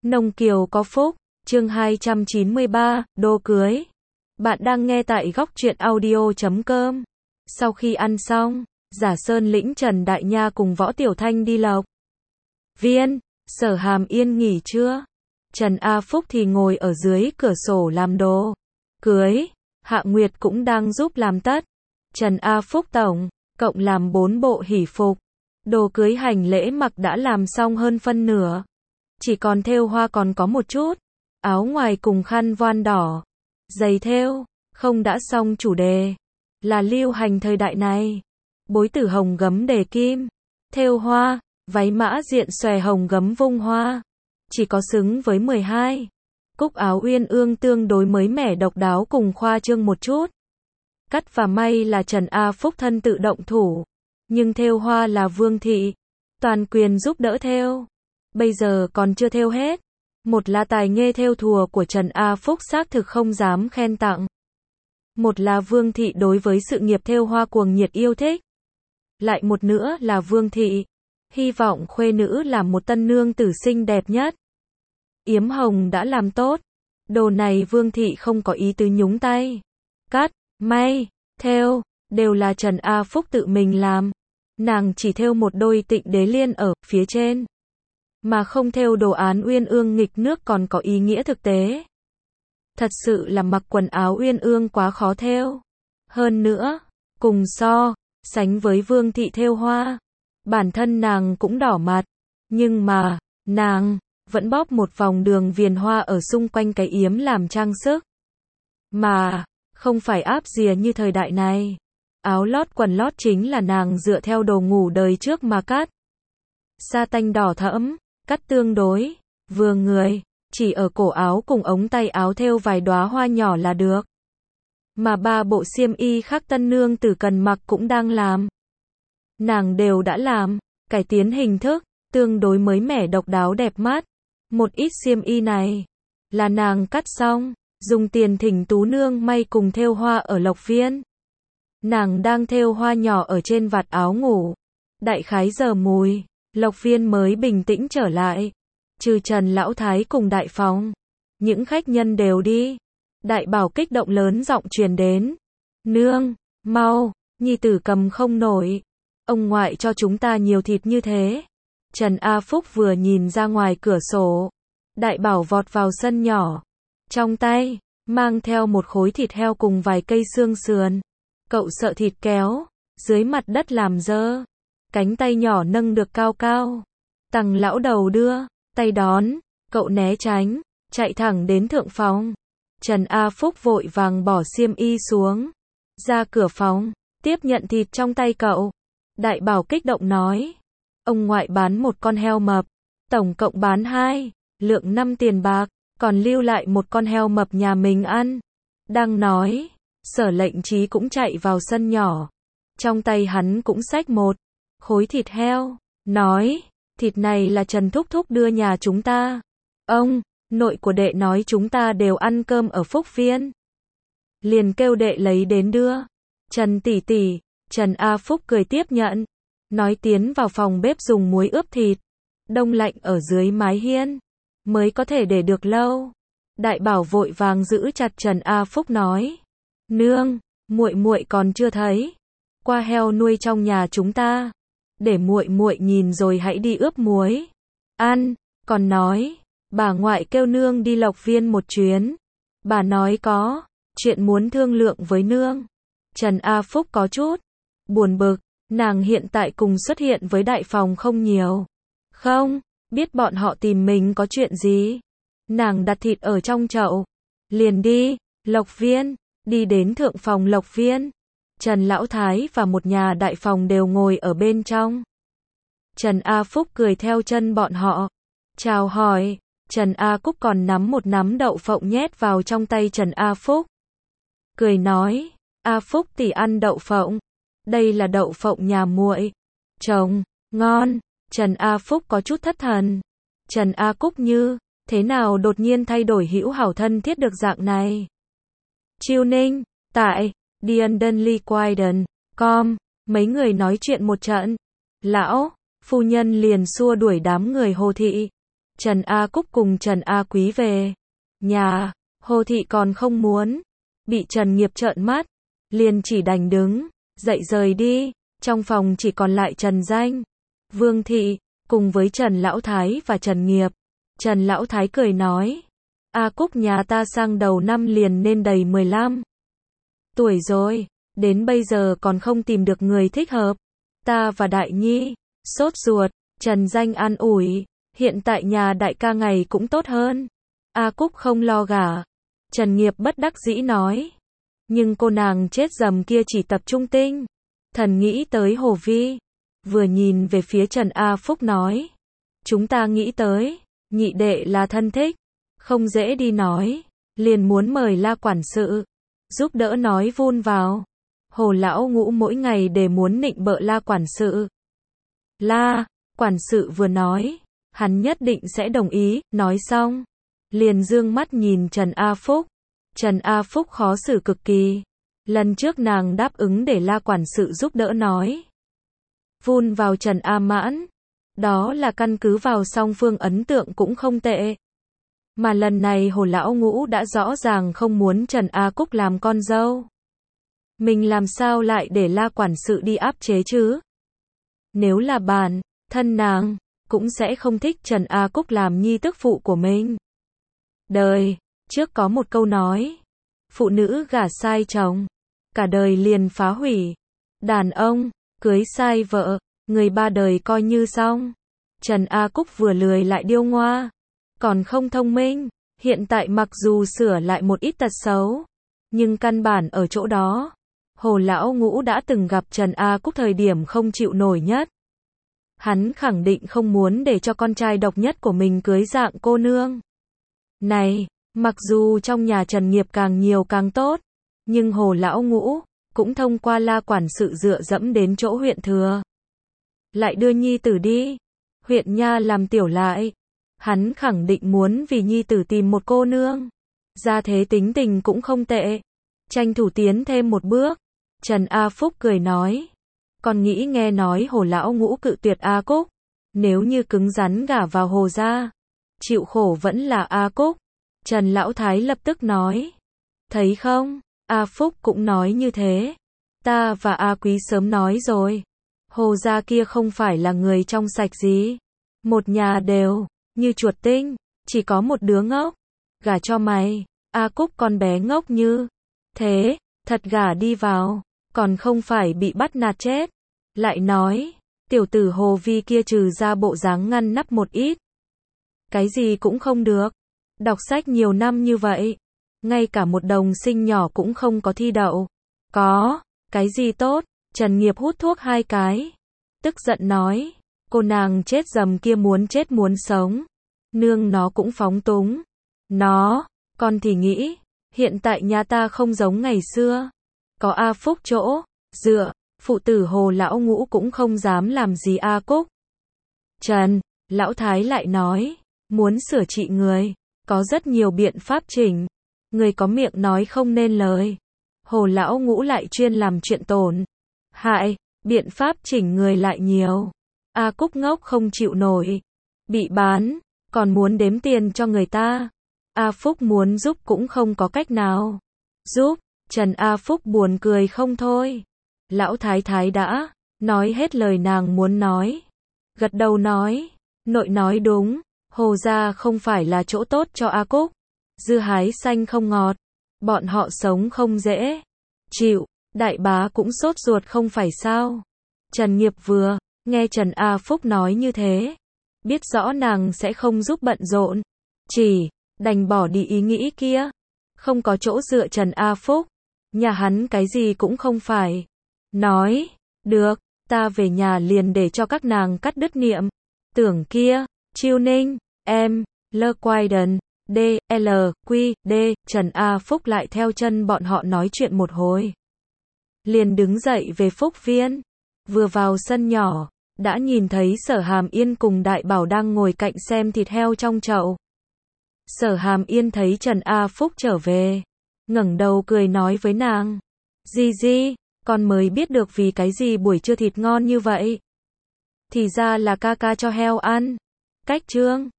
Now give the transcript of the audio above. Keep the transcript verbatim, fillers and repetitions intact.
Nông Kiều có phúc, chương hai trăm chín mươi ba, đô cưới. Bạn đang nghe tại góc truyện audio chấm com. Sau khi ăn xong, Giả Sơn lĩnh Trần Đại Nha cùng Võ Tiểu Thanh đi Lộc Viên. Sở Hàm Yên nghỉ trưa. Trần A Phúc thì ngồi ở dưới cửa sổ làm đồ cưới. Hạ Nguyệt cũng đang giúp làm tất. Trần A Phúc tổng cộng làm bốn bộ hỷ phục. Đồ cưới hành lễ mặc đã làm xong hơn phân nửa. Chỉ còn thêu hoa còn có một chút. Áo ngoài cùng khăn voan đỏ. Giày thêu, không đã xong chủ đề. Là lưu hành thời đại này. Bối tử hồng gấm đề kim. Thêu hoa, váy mã diện xòe hồng gấm vung hoa. Chỉ có xứng với mười hai. Cúc áo uyên ương tương đối mới mẻ độc đáo cùng khoa trương một chút. Cắt và may là Trần A Phúc thân tự động thủ. Nhưng thêu hoa là Vương Thị. Toàn quyền giúp đỡ thêu. Bây giờ còn chưa thêu hết. Một là tài nghề thêu thùa của Trần A Phúc xác thực không dám khen tặng. Một là Vương Thị đối với sự nghiệp thêu hoa cuồng nhiệt yêu thích. Lại một nữa là Vương Thị hy vọng khuê nữ làm một tân nương tử xinh đẹp nhất. Yếm hồng đã làm tốt. Đồ này Vương Thị không có ý tứ nhúng tay. Cắt, may, thêu, đều là Trần A Phúc tự mình làm. Nàng chỉ thêu một đôi Tịnh Đế Liên ở phía trên. Mà không thêu đồ án uyên ương nghịch nước còn có ý nghĩa thực tế. Thật sự là mặc quần áo uyên ương quá khó thêu. Hơn nữa, cùng so, sánh với Vương Thị thêu hoa. Bản thân nàng cũng đỏ mặt. Nhưng mà, nàng vẫn bóp một vòng đường viền hoa ở xung quanh cái yếm làm trang sức. Mà, không phải áp dìa như thời đại này. Áo lót quần lót chính là nàng dựa theo đồ ngủ đời trước mà cắt. Sa tanh đỏ thẫm, cắt tương đối vừa người, chỉ ở cổ áo cùng ống tay áo thêu vài đóa hoa nhỏ là được. Mà ba bộ xiêm y khác tân nương tử cần mặc cũng đang làm. Nàng đều đã làm, cải tiến hình thức, tương đối mới mẻ độc đáo đẹp mắt. Một ít xiêm y này là nàng cắt xong, dùng tiền thỉnh tú nương may cùng thêu hoa ở Lộc Viên. Nàng đang thêu hoa nhỏ ở trên vạt áo ngủ. Đại khái giờ mùi, Lộc Viên mới bình tĩnh trở lại. Trừ Trần Lão Thái cùng Đại Phòng. Những khách nhân đều đi. Đại Bảo kích động lớn giọng truyền đến. Nương, mau, nhi tử cầm không nổi. Ông ngoại cho chúng ta nhiều thịt như thế. Trần A Phúc vừa nhìn ra ngoài cửa sổ. Đại Bảo vọt vào sân nhỏ. Trong tay, mang theo một khối thịt heo cùng vài cây xương sườn. Cậu sợ thịt kéo, dưới mặt đất làm dơ. Cánh tay nhỏ nâng được cao cao. Tằng lão đầu đưa, tay đón, cậu né tránh, chạy thẳng đến thượng phòng. Trần A Phúc vội vàng bỏ xiêm y xuống. Ra cửa phòng, tiếp nhận thịt trong tay cậu. Đại Bảo kích động nói. Ông ngoại bán một con heo mập. Tổng cộng bán hai, lượng năm tiền bạc. Còn lưu lại một con heo mập nhà mình ăn. Đang nói, Sở Lệnh Trí cũng chạy vào sân nhỏ. Trong tay hắn cũng xách một khối thịt heo. Nói, thịt này là Trần Thúc Thúc đưa nhà chúng ta. Ông, nội của đệ nói chúng ta đều ăn cơm ở Phúc Viên. Liền kêu đệ lấy đến đưa. Trần tỷ tỷ, Trần A Phúc cười tiếp nhận. Nói tiến vào phòng bếp dùng muối ướp thịt. Đông lạnh ở dưới mái hiên. Mới có thể để được lâu. Đại Bảo vội vàng giữ chặt Trần A Phúc nói. Nương, muội muội còn chưa thấy. Qua heo nuôi trong nhà chúng ta. Để muội muội nhìn rồi hãy đi ướp muối. Ăn, còn nói. Bà ngoại kêu nương đi Lộc Viên một chuyến. Bà nói có chuyện muốn thương lượng với nương. Trần A Phúc có chút buồn bực. Nàng hiện tại cùng xuất hiện với Đại Phòng không nhiều. Không biết bọn họ tìm mình có chuyện gì. Nàng đặt thịt ở trong chậu. Liền đi, Lộc Viên, đi đến thượng phòng Lộc Viên. Trần Lão Thái và một nhà Đại Phòng đều ngồi ở bên trong. Trần A Phúc cười theo chân bọn họ. Chào hỏi, Trần A Cúc còn nắm một nắm đậu phộng nhét vào trong tay Trần A Phúc. Cười nói, A Phúc tỷ ăn đậu phộng. Đây là đậu phộng nhà muội. Trông, ngon. Trần A Phúc có chút thất thần. Trần A Cúc như, thế nào đột nhiên thay đổi hữu hảo thân thiết được dạng này. Chiêu Ninh, tại, Diandenly Quiden, com, mấy người nói chuyện một trận. Lão, phu nhân liền xua đuổi đám người Hồ Thị. Trần A Cúc cùng Trần A Quý về nhà, Hồ Thị còn không muốn, bị Trần Nghiệp trợn mắt, liền chỉ đành đứng dậy rời đi. Trong phòng chỉ còn lại Trần Danh, Vương Thị, cùng với Trần Lão Thái và Trần Nghiệp. Trần Lão Thái cười nói, A Cúc nhà ta sang đầu năm liền nên đầy mười lăm tuổi rồi, đến bây giờ còn không tìm được người thích hợp. Ta và Đại Nhi sốt ruột. Trần Danh an ủi, hiện tại nhà đại ca ngày cũng tốt hơn, A Cúc không lo gả. Trần Nghiệp bất đắc dĩ nói, nhưng cô nàng chết dầm kia chỉ tập trung tinh thần nghĩ tới Hồ Vi, vừa nhìn về phía Trần A Phúc nói, chúng ta nghĩ tới, nhị đệ là thân thích, không dễ đi nói, liền muốn mời La quản sự giúp đỡ nói vun vào. Hồ lão ngũ mỗi ngày để muốn nịnh bợ La quản sự. La quản sự vừa nói, hắn nhất định sẽ đồng ý, nói xong, liền dương mắt nhìn Trần A Phúc. Trần A Phúc khó xử cực kỳ. Lần trước nàng đáp ứng để La quản sự giúp đỡ nói vun vào Trần A Mãn, đó là căn cứ vào song phương ấn tượng cũng không tệ. Mà lần này Hồ lão ngũ đã rõ ràng không muốn Trần A Cúc làm con dâu. Mình làm sao lại để La quản sự đi áp chế chứ? Nếu là bản thân nàng, cũng sẽ không thích Trần A Cúc làm nhi tức phụ của mình. Đời trước có một câu nói, phụ nữ gả sai chồng, cả đời liền phá hủy. Đàn ông, cưới sai vợ, người ba đời coi như xong. Trần A Cúc vừa lười lại điêu ngoa, còn không thông minh. Hiện tại mặc dù sửa lại một ít tật xấu, nhưng căn bản ở chỗ đó. Hồ lão ngũ đã từng gặp Trần A Cúc thời điểm không chịu nổi nhất. Hắn khẳng định không muốn để cho con trai độc nhất của mình cưới dạng cô nương này. Mặc dù trong nhà Trần Nghiệp càng nhiều càng tốt, nhưng Hồ lão ngũ cũng thông qua La quản sự dựa dẫm đến chỗ huyện thừa, lại đưa nhi tử đi huyện nha làm tiểu lại. Hắn khẳng định muốn vì nhi tử tìm một cô nương gia thế tính tình cũng không tệ, tranh thủ tiến thêm một bước. Trần A Phúc cười nói, con nghĩ nghe nói Hồ lão ngũ cự tuyệt A Cúc, nếu như cứng rắn gả vào Hồ gia, chịu khổ vẫn là A Cúc. Trần Lão Thái lập tức nói, thấy không, A Phúc cũng nói như thế. Ta và A Quý sớm nói rồi, Hồ gia kia không phải là người trong sạch gì, một nhà đều như chuột tinh, chỉ có một đứa ngốc, gả cho mày. A Cúc con bé ngốc như thế, thật gả đi vào, còn không phải bị bắt nạt chết. Lại nói, tiểu tử Hồ Vi kia trừ ra bộ dáng ngăn nắp một ít, cái gì cũng không được. Đọc sách nhiều năm như vậy, ngay cả một đồng sinh nhỏ cũng không có thi đậu. Có cái gì tốt? Trần Nghiệp hút thuốc hai cái, tức giận nói, cô nàng chết dầm kia muốn chết muốn sống, nương nó cũng phóng túng. Nó, con thì nghĩ, hiện tại nhà ta không giống ngày xưa, có A Phúc chỗ dựa, phụ tử Hồ lão ngũ cũng không dám làm gì A Cúc. Trần Lão Thái lại nói, muốn sửa trị người, có rất nhiều biện pháp chỉnh, người có miệng nói không nên lời. Hồ lão ngũ lại chuyên làm chuyện tổn hại, biện pháp chỉnh người lại nhiều. A Cúc ngốc không chịu nổi, bị bán, còn muốn đếm tiền cho người ta. A Phúc muốn giúp cũng không có cách nào giúp. Trần A Phúc buồn cười không thôi. Lão Thái Thái đã nói hết lời nàng muốn nói, gật đầu nói, nội nói đúng, Hồ gia không phải là chỗ tốt cho A Cúc, dưa hái xanh không ngọt, bọn họ sống không dễ chịu. Đại bá cũng sốt ruột không phải sao? Trần Nghiệp vừa nghe Trần A Phúc nói như thế, biết rõ nàng sẽ không giúp bận rộn, chỉ đành bỏ đi ý nghĩ kia. Không có chỗ dựa Trần A Phúc, nhà hắn cái gì cũng không phải. Nói, được, ta về nhà liền để cho các nàng cắt đứt niệm tưởng kia. Chiêu Ninh, em, Lơ Quaiden, D, L, Q, D. Trần A Phúc lại theo chân bọn họ nói chuyện một hồi, liền đứng dậy về Phúc Viên. Vừa vào sân nhỏ, đã nhìn thấy Sở Hàm Yên cùng Đại Bảo đang ngồi cạnh xem thịt heo trong chậu. Sở Hàm Yên thấy Trần A Phúc trở về, ngẩng đầu cười nói với nàng, Di Di, con mới biết được vì cái gì buổi trưa thịt ngon như vậy. Thì ra là ca ca cho heo ăn. Cách trương